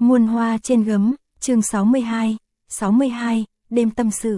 Muôn hoa trên gấm, chương 62, đêm tâm sự.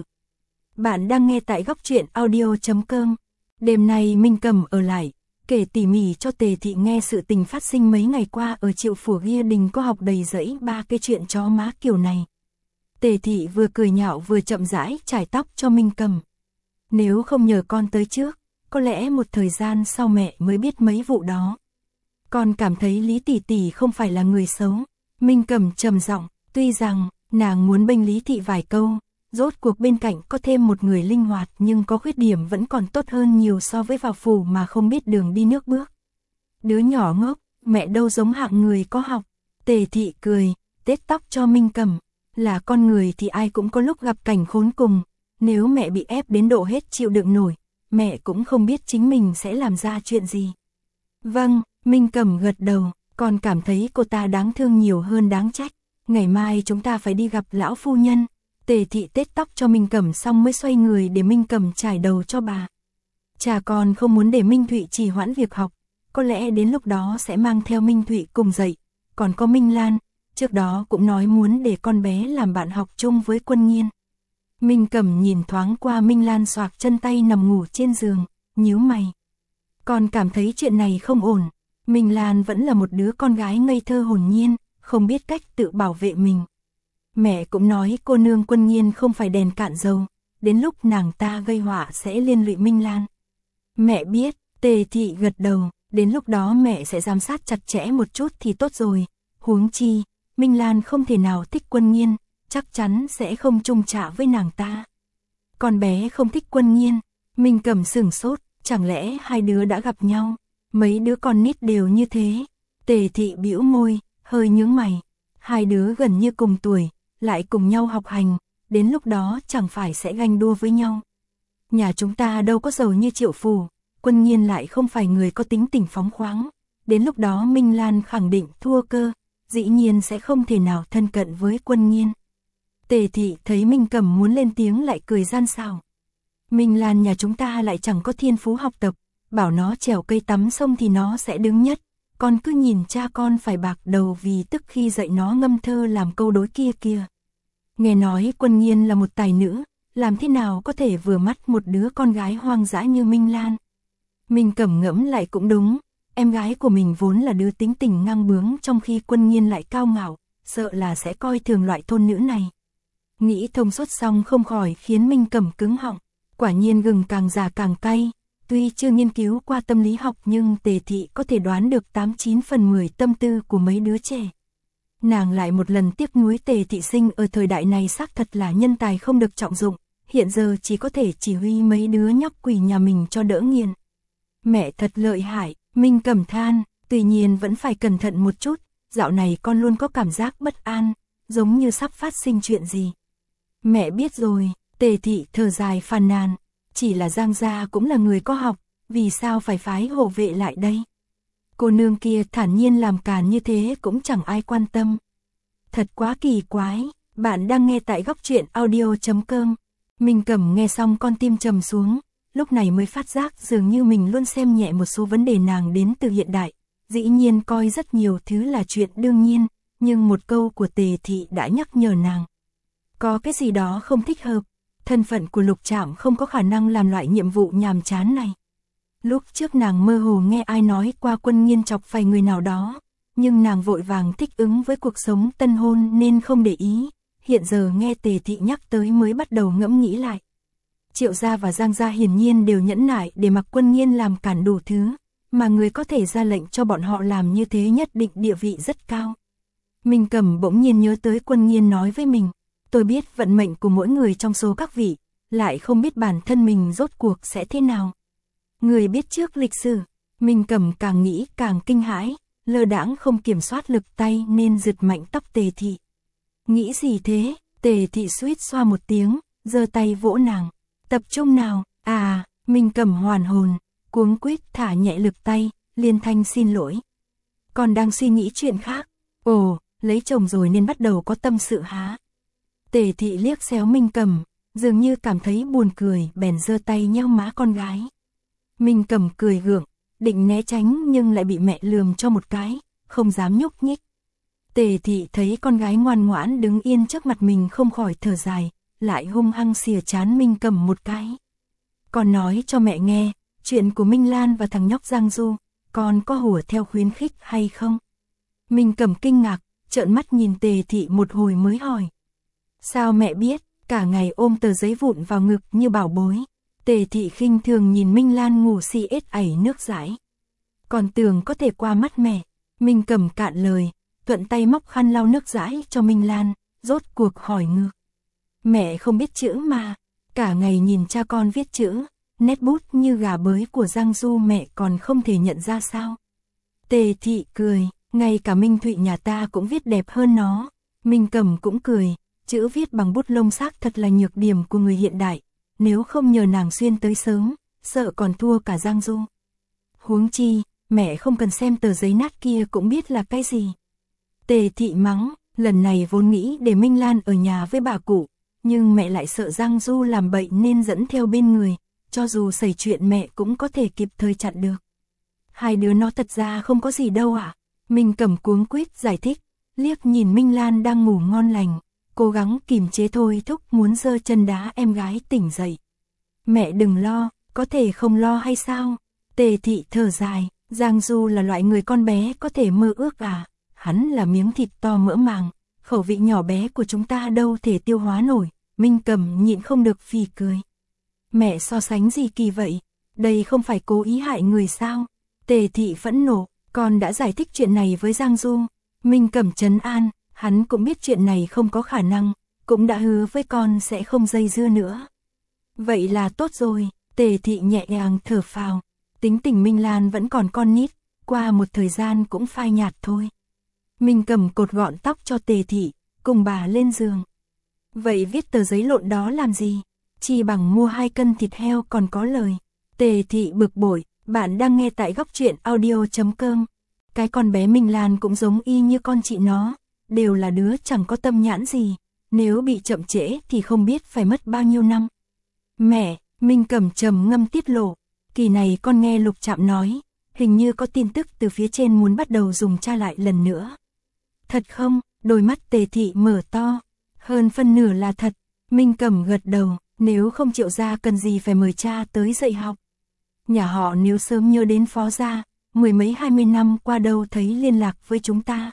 Bạn đang nghe tại góc truyện audio.com. Đêm nay Minh Cầm ở lại, kể tỉ mỉ cho Tề Thị nghe sự tình phát sinh mấy ngày qua ở Triệu Phủ Ghi Đình có học đầy dẫy ba cái chuyện chó má kiểu này. Tề Thị vừa cười nhạo vừa chậm rãi chải tóc cho Minh Cầm. Nếu không nhờ con tới trước, có lẽ một thời gian sau mẹ mới biết mấy vụ đó. Con cảm thấy Lý tỷ tỷ không phải là người xấu. Minh Cầm trầm giọng, tuy rằng nàng muốn bênh Lý Thị vài câu, rốt cuộc bên cạnh có thêm một người linh hoạt nhưng có khuyết điểm vẫn còn tốt hơn nhiều so với vào phủ mà không biết đường đi nước bước. Đứa nhỏ ngốc, mẹ đâu giống hạng người có học. Tề Thị cười, tết tóc cho Minh Cầm. Là con người thì ai cũng có lúc gặp cảnh khốn cùng, nếu mẹ bị ép đến độ hết chịu đựng nổi, mẹ cũng không biết chính mình sẽ làm ra chuyện gì. Vâng, Minh Cầm gật đầu, con cảm thấy cô ta đáng thương nhiều hơn đáng trách. Ngày mai chúng ta phải đi gặp lão phu nhân. Tề Thị tết tóc cho Minh Cầm xong mới xoay người để Minh Cầm trải đầu cho bà. Cha con không muốn để Minh Thụy trì hoãn việc học, có lẽ đến lúc đó sẽ mang theo Minh Thụy cùng dậy. Còn có Minh Lan, trước đó cũng nói muốn để con bé làm bạn học chung với Quân Nhiên. Minh Cầm nhìn thoáng qua Minh Lan xoạc chân tay nằm ngủ trên giường, nhíu mày. Con cảm thấy chuyện này không ổn. Minh Lan vẫn là một đứa con gái ngây thơ hồn nhiên, không biết cách tự bảo vệ mình. Mẹ cũng nói cô nương Quân Nhiên không phải đèn cạn dầu, đến lúc nàng ta gây họa sẽ liên lụy Minh Lan. Mẹ biết, Tề Thị gật đầu, đến lúc đó mẹ sẽ giám sát chặt chẽ một chút thì tốt rồi. Huống chi, Minh Lan không thể nào thích Quân Nhiên, chắc chắn sẽ không chung trả với nàng ta. Con bé không thích Quân Nhiên. Minh Cầm sửng sốt, chẳng lẽ hai đứa đã gặp nhau? Mấy đứa con nít đều như thế. Tề Thị bĩu môi, hơi nhướng mày. Hai đứa gần như cùng tuổi, lại cùng nhau học hành, đến lúc đó chẳng phải sẽ ganh đua với nhau. Nhà chúng ta đâu có giàu như Triệu Phủ, Quân Nhiên lại không phải người có tính tình phóng khoáng. Đến lúc đó Minh Lan khẳng định thua cơ, dĩ nhiên sẽ không thể nào thân cận với Quân Nhiên. Tề Thị thấy Minh Cầm muốn lên tiếng lại cười gian xảo. Minh Lan nhà chúng ta lại chẳng có thiên phú học tập, bảo nó trèo cây tắm sông thì nó sẽ đứng nhất. Con cứ nhìn cha con phải bạc đầu vì tức khi dạy nó ngâm thơ làm câu đối kia kìa. Nghe nói Quân Nhiên là một tài nữ, làm thế nào có thể vừa mắt một đứa con gái hoang dã như Minh Lan. Minh Cầm ngẫm lại cũng đúng, em gái của mình vốn là đứa tính tình ngang bướng trong khi Quân Nhiên lại cao ngạo, sợ là sẽ coi thường loại thôn nữ này. Nghĩ thông suốt xong không khỏi khiến Minh Cầm cứng họng, quả nhiên gừng càng già càng cay. Tuy chưa nghiên cứu qua tâm lý học nhưng Tề Thị có thể đoán được 89 phần 10 tâm tư của mấy đứa trẻ. Nàng lại một lần tiếc nuối Tề Thị sinh ở thời đại này xác thật là nhân tài không được trọng dụng, hiện giờ chỉ có thể chỉ huy mấy đứa nhóc quỷ nhà mình cho đỡ nghiền. Mẹ thật lợi hại, Minh Cầm than, tuy nhiên vẫn phải cẩn thận một chút, dạo này con luôn có cảm giác bất an, giống như sắp phát sinh chuyện gì. Mẹ biết rồi, Tề Thị thở dài phàn nàn. Chỉ là Giang gia cũng là người có học, vì sao phải phái hộ vệ lại đây? Cô nương kia thản nhiên làm càn như thế cũng chẳng ai quan tâm. Thật quá kỳ quái, bạn đang nghe tại góc truyện audio.com. Minh Cầm nghe xong con tim trầm xuống, lúc này mới phát giác dường như mình luôn xem nhẹ một số vấn đề nàng đến từ hiện đại. Dĩ nhiên coi rất nhiều thứ là chuyện đương nhiên, nhưng một câu của Tề Thị đã nhắc nhở nàng. Có cái gì đó không thích hợp. Thân phận của Lục Trạm không có khả năng làm loại nhiệm vụ nhàm chán này. Lúc trước nàng mơ hồ nghe ai nói qua Quân Nhiên chọc phải người nào đó, nhưng nàng vội vàng thích ứng với cuộc sống tân hôn nên không để ý. Hiện giờ nghe Tề Thị nhắc tới mới bắt đầu ngẫm nghĩ lại. Triệu gia và Giang gia hiển nhiên đều nhẫn nại để mặc Quân Nhiên làm cản đủ thứ, mà người có thể ra lệnh cho bọn họ làm như thế nhất định địa vị rất cao. Minh Cầm bỗng nhiên nhớ tới Quân Nhiên nói với mình. Tôi biết vận mệnh của mỗi người trong số các vị, lại không biết bản thân mình rốt cuộc sẽ thế nào. Người biết trước lịch sử, Minh Cầm càng nghĩ càng kinh hãi, lơ đãng không kiểm soát lực tay nên giật mạnh tóc Tề Thị. Nghĩ gì thế? Tề Thị suýt xoa một tiếng, giơ tay vỗ nàng. Tập trung nào? À, Minh Cầm hoàn hồn, cuống quýt thả nhẹ lực tay, liên thanh xin lỗi. Còn đang suy nghĩ chuyện khác. Ồ, lấy chồng rồi nên bắt đầu có tâm sự há? Tề Thị liếc xéo Minh Cầm, dường như cảm thấy buồn cười, bèn giơ tay nhéo má con gái. Minh Cầm cười gượng, định né tránh nhưng lại bị mẹ lườm cho một cái, không dám nhúc nhích. Tề thị thấy con gái ngoan ngoãn đứng yên trước mặt mình không khỏi thở dài, lại hung hăng xìa trán Minh Cẩm một cái. Con nói cho mẹ nghe, chuyện của Minh Lan và thằng nhóc Giang Du, con có hùa theo khuyến khích hay không? Minh Cẩm kinh ngạc, trợn mắt nhìn Tề thị một hồi mới hỏi. Sao mẹ biết, cả ngày ôm tờ giấy vụn vào ngực như bảo bối. Tề thị khinh thường nhìn Minh Lan ngủ si ết ảy nước dãi. Còn tưởng có thể qua mắt mẹ. Minh Cẩm cạn lời, thuận tay móc khăn lau nước dãi cho Minh Lan, rốt cuộc hỏi ngược. Mẹ không biết chữ mà, cả ngày nhìn cha con viết chữ, nét bút như gà bới của Giang Du mẹ còn không thể nhận ra sao. Tề thị cười, ngay cả Minh Thụy nhà ta cũng viết đẹp hơn nó. Minh Cẩm cũng cười, chữ viết bằng bút lông xác thật là nhược điểm của người hiện đại, nếu không nhờ nàng xuyên tới sớm, sợ còn thua cả Giang Du. Huống chi, mẹ không cần xem tờ giấy nát kia cũng biết là cái gì. Tề thị mắng, lần này vốn nghĩ để Minh Lan ở nhà với bà cụ, nhưng mẹ lại sợ Giang Du làm bậy nên dẫn theo bên người, cho dù xảy chuyện mẹ cũng có thể kịp thời chặn được. Hai đứa nó thật ra không có gì đâu ạ. Minh Cẩm cuống quýt giải thích, liếc nhìn Minh Lan đang ngủ ngon lành, cố gắng kìm chế thôi thúc muốn giơ chân đá em gái tỉnh dậy. Mẹ đừng lo, có thể không lo hay sao? Tề thị thở dài, Giang Du là loại người con bé có thể mơ ước à? Hắn là miếng thịt to mỡ màng, khẩu vị nhỏ bé của chúng ta đâu thể tiêu hóa nổi. Minh Cẩm nhịn không được phì cười. Mẹ so sánh gì kỳ vậy? Đây không phải cố ý hại người sao? Tề thị phẫn nộ, con đã giải thích chuyện này với Giang Du. Minh Cẩm trấn an, hắn cũng biết chuyện này không có khả năng, cũng đã hứa với con sẽ không dây dưa nữa. Vậy là tốt rồi, Tề thị nhẹ nhàng thở phào. Tính tình Minh Lan vẫn còn con nít, qua một thời gian cũng phai nhạt thôi. Minh Cẩm cột gọn tóc cho Tề thị, cùng bà lên giường. Vậy viết tờ giấy lộn đó làm gì? Chi bằng mua 2 cân thịt heo còn có lời. Tề thị bực bội, bạn đang nghe tại góc truyện audio.com. Cái con bé Minh Lan cũng giống y như con chị nó, đều là đứa chẳng có tâm nhãn gì, nếu bị chậm trễ thì không biết phải mất bao nhiêu năm. Mẹ, Minh Cẩm trầm ngâm tiết lộ, kỳ này con nghe Lục Trạm nói, hình như có tin tức từ phía trên muốn bắt đầu dùng tra lại lần nữa. Thật không? Đôi mắt Tề thị mở to. Hơn phân nửa là thật. Minh Cẩm gật đầu, nếu không Triệu gia cần gì phải mời cha tới dạy học. Nhà họ nếu sớm nhớ đến Phó gia, 10 mấy 20 năm qua đâu thấy liên lạc với chúng ta.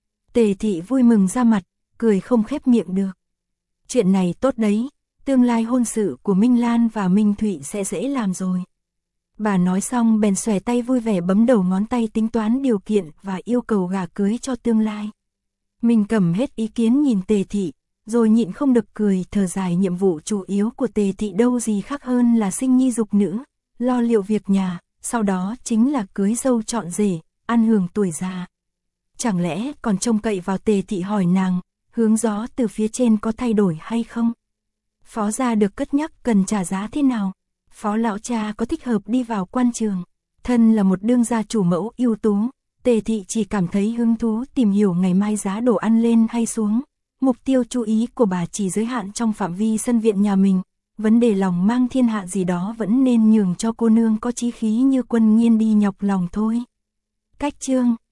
Tề thị vui mừng ra mặt, cười không khép miệng được. Chuyện này tốt đấy, tương lai hôn sự của Minh Lan và Minh Thụy sẽ dễ làm rồi. Bà nói xong bèn xòe tay vui vẻ bấm đầu ngón tay tính toán điều kiện và yêu cầu gả cưới cho tương lai. Minh Cẩm hết ý kiến nhìn Tề thị, rồi nhịn không được cười thở dài. Nhiệm vụ chủ yếu của Tề thị đâu gì khác hơn là sinh nhi dục nữ, lo liệu việc nhà, sau đó chính là cưới dâu chọn rể, ăn hưởng tuổi già. Chẳng lẽ còn trông cậy vào Tề thị hỏi nàng, hướng gió từ phía trên có thay đổi hay không? Phó gia được cất nhắc cần trả giá thế nào? Phó lão cha có thích hợp đi vào quan trường? Thân là một đương gia chủ mẫu ưu tú, Tề thị chỉ cảm thấy hứng thú tìm hiểu ngày mai giá đồ ăn lên hay xuống. Mục tiêu chú ý của bà chỉ giới hạn trong phạm vi sân viện nhà mình, vấn đề lòng mang thiên hạ gì đó vẫn nên nhường cho cô nương có chí khí như Quân Nghiên đi nhọc lòng thôi. Cách chương